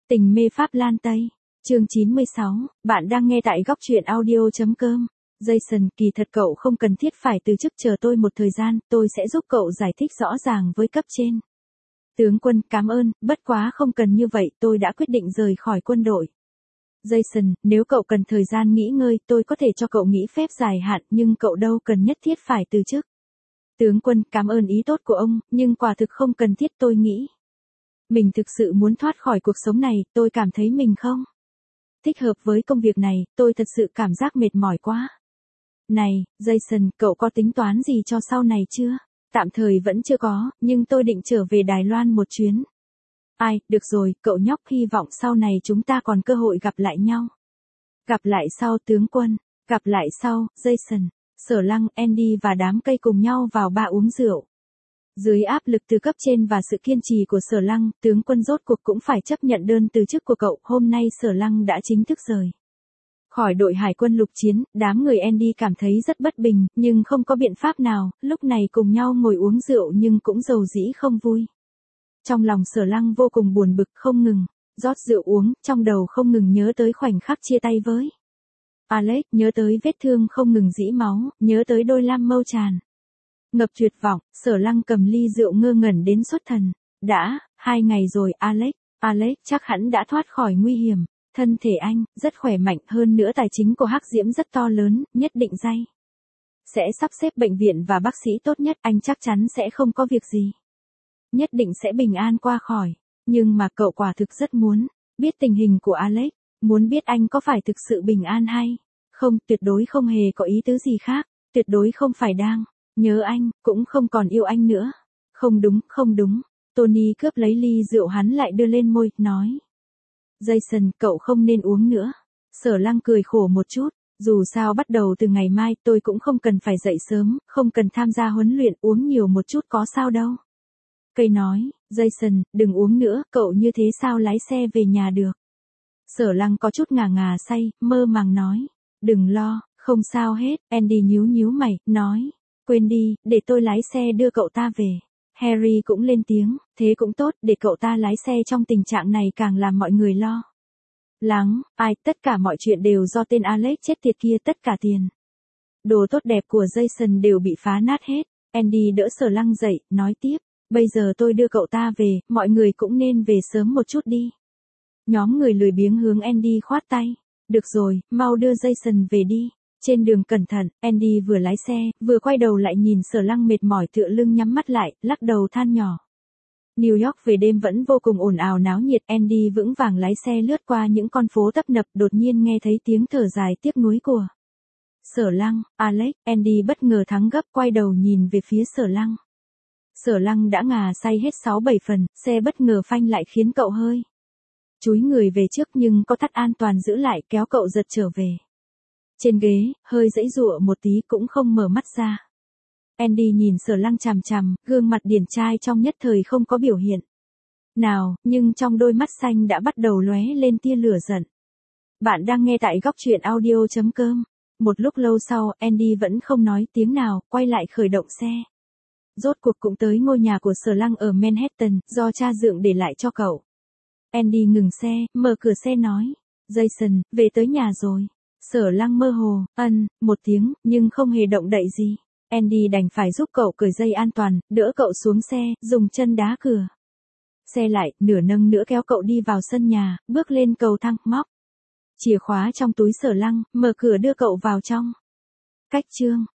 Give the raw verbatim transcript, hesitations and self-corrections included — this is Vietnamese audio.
Tình mê Pháp Lan Tây, chương chín mươi sáu, bạn đang nghe tại góc truyện audio.com. Jason, kỳ thật cậu không cần thiết phải từ chức, chờ tôi một thời gian, tôi sẽ giúp cậu giải thích rõ ràng với cấp trên. Tướng quân, cảm ơn, bất quá không cần như vậy, tôi đã quyết định rời khỏi quân đội. Jason, nếu cậu cần thời gian nghỉ ngơi, tôi có thể cho cậu nghỉ phép dài hạn, nhưng cậu đâu cần nhất thiết phải từ chức. Tướng quân, cảm ơn ý tốt của ông, nhưng quả thực không cần thiết, tôi nghĩ. Mình thực sự muốn thoát khỏi cuộc sống này, tôi cảm thấy mình không thích hợp với công việc này, tôi thật sự cảm giác mệt mỏi quá. Này, Jason, cậu có tính toán gì cho sau này chưa? Tạm thời vẫn chưa có, nhưng tôi định trở về Đài Loan một chuyến. Ai, được rồi, cậu nhóc, hy vọng sau này chúng ta còn cơ hội gặp lại nhau. Gặp lại sau, tướng quân. Gặp lại sau, Jason. Sở Lăng, Andy và đám cây cùng nhau vào bar uống rượu. Dưới áp lực từ cấp trên và sự kiên trì của Sở Lăng, tướng quân rốt cuộc cũng phải chấp nhận đơn từ chức của cậu. Hôm nay Sở Lăng đã chính thức rời khỏi đội hải quân lục chiến. Đám người Andy cảm thấy rất bất bình, nhưng không có biện pháp nào, lúc này cùng nhau ngồi uống rượu nhưng cũng dầu dĩ không vui. Trong lòng Sở Lăng vô cùng buồn bực, không ngừng rót rượu uống, trong đầu không ngừng nhớ tới khoảnh khắc chia tay với Alex, nhớ tới vết thương không ngừng rỉ máu, nhớ tới đôi lam mâu tràn ngập tuyệt vọng. Sở Lăng cầm ly rượu ngơ ngẩn đến xuất thần. Đã, hai ngày rồi Alex, Alex chắc hẳn đã thoát khỏi nguy hiểm. Thân thể anh, rất khỏe mạnh, hơn nữa tài chính của Hắc Diễm rất to lớn, nhất định dây sẽ sắp xếp bệnh viện và bác sĩ tốt nhất, anh chắc chắn sẽ không có việc gì. Nhất định sẽ bình an qua khỏi. Nhưng mà cậu quả thực rất muốn biết tình hình của Alex, muốn biết anh có phải thực sự bình an hay không, tuyệt đối không hề có ý tứ gì khác, tuyệt đối không phải đang nhớ anh, cũng không còn yêu anh nữa. Không đúng, không đúng. Tony cướp lấy ly rượu hắn lại đưa lên môi, nói. Jason, cậu không nên uống nữa. Sở Lăng cười khổ một chút, dù sao bắt đầu từ ngày mai tôi cũng không cần phải dậy sớm, không cần tham gia huấn luyện, uống nhiều một chút có sao đâu. Cây nói, Jason, đừng uống nữa, cậu như thế sao lái xe về nhà được. Sở Lăng có chút ngà ngà say, mơ màng nói. Đừng lo, không sao hết. Andy nhíu nhíu mày, nói. Quên đi, để tôi lái xe đưa cậu ta về. Harry cũng lên tiếng, thế cũng tốt, để cậu ta lái xe trong tình trạng này càng làm mọi người lo lắng. Ai, tất cả mọi chuyện đều do tên Alex chết tiệt kia, tất cả tiền đồ tốt đẹp của Jason đều bị phá nát hết. Andy đỡ Sở Lăng dậy, nói tiếp, bây giờ tôi đưa cậu ta về, mọi người cũng nên về sớm một chút đi. Nhóm người lười biếng hướng Andy khoát tay, được rồi, mau đưa Jason về đi. Trên đường cẩn thận, Andy vừa lái xe, vừa quay đầu lại nhìn Sở Lăng mệt mỏi tựa lưng nhắm mắt lại, lắc đầu than nhỏ. New York về đêm vẫn vô cùng ồn ào náo nhiệt, Andy vững vàng lái xe lướt qua những con phố tấp nập, đột nhiên nghe thấy tiếng thở dài tiếc nuối của Sở Lăng. Alex, Andy bất ngờ thắng gấp, quay đầu nhìn về phía Sở Lăng. Sở Lăng đã ngà say hết sáu bảy phần, xe bất ngờ phanh lại khiến cậu hơi chúi người về trước, nhưng có thắt an toàn giữ lại, kéo cậu giật trở về. Trên ghế, hơi giãy giụa một tí cũng không mở mắt ra. Andy nhìn Sở Lăng chằm chằm, gương mặt điển trai trong nhất thời không có biểu hiện nào, nhưng trong đôi mắt xanh đã bắt đầu lóe lên tia lửa giận. Bạn đang nghe tại góc truyện audio.com. Một lúc lâu sau, Andy vẫn không nói tiếng nào, quay lại khởi động xe. Rốt cuộc cũng tới ngôi nhà của Sở Lăng ở Manhattan, do cha dượng để lại cho cậu. Andy ngừng xe, mở cửa xe nói. Jason, về tới nhà rồi. Sở Lăng mơ hồ, ân, một tiếng, nhưng không hề động đậy gì. Andy đành phải giúp cậu cởi dây an toàn, đỡ cậu xuống xe, dùng chân đá cửa xe lại, nửa nâng nửa kéo cậu đi vào sân nhà, bước lên cầu thang, móc chìa khóa trong túi Sở Lăng, mở cửa đưa cậu vào trong. Cách chương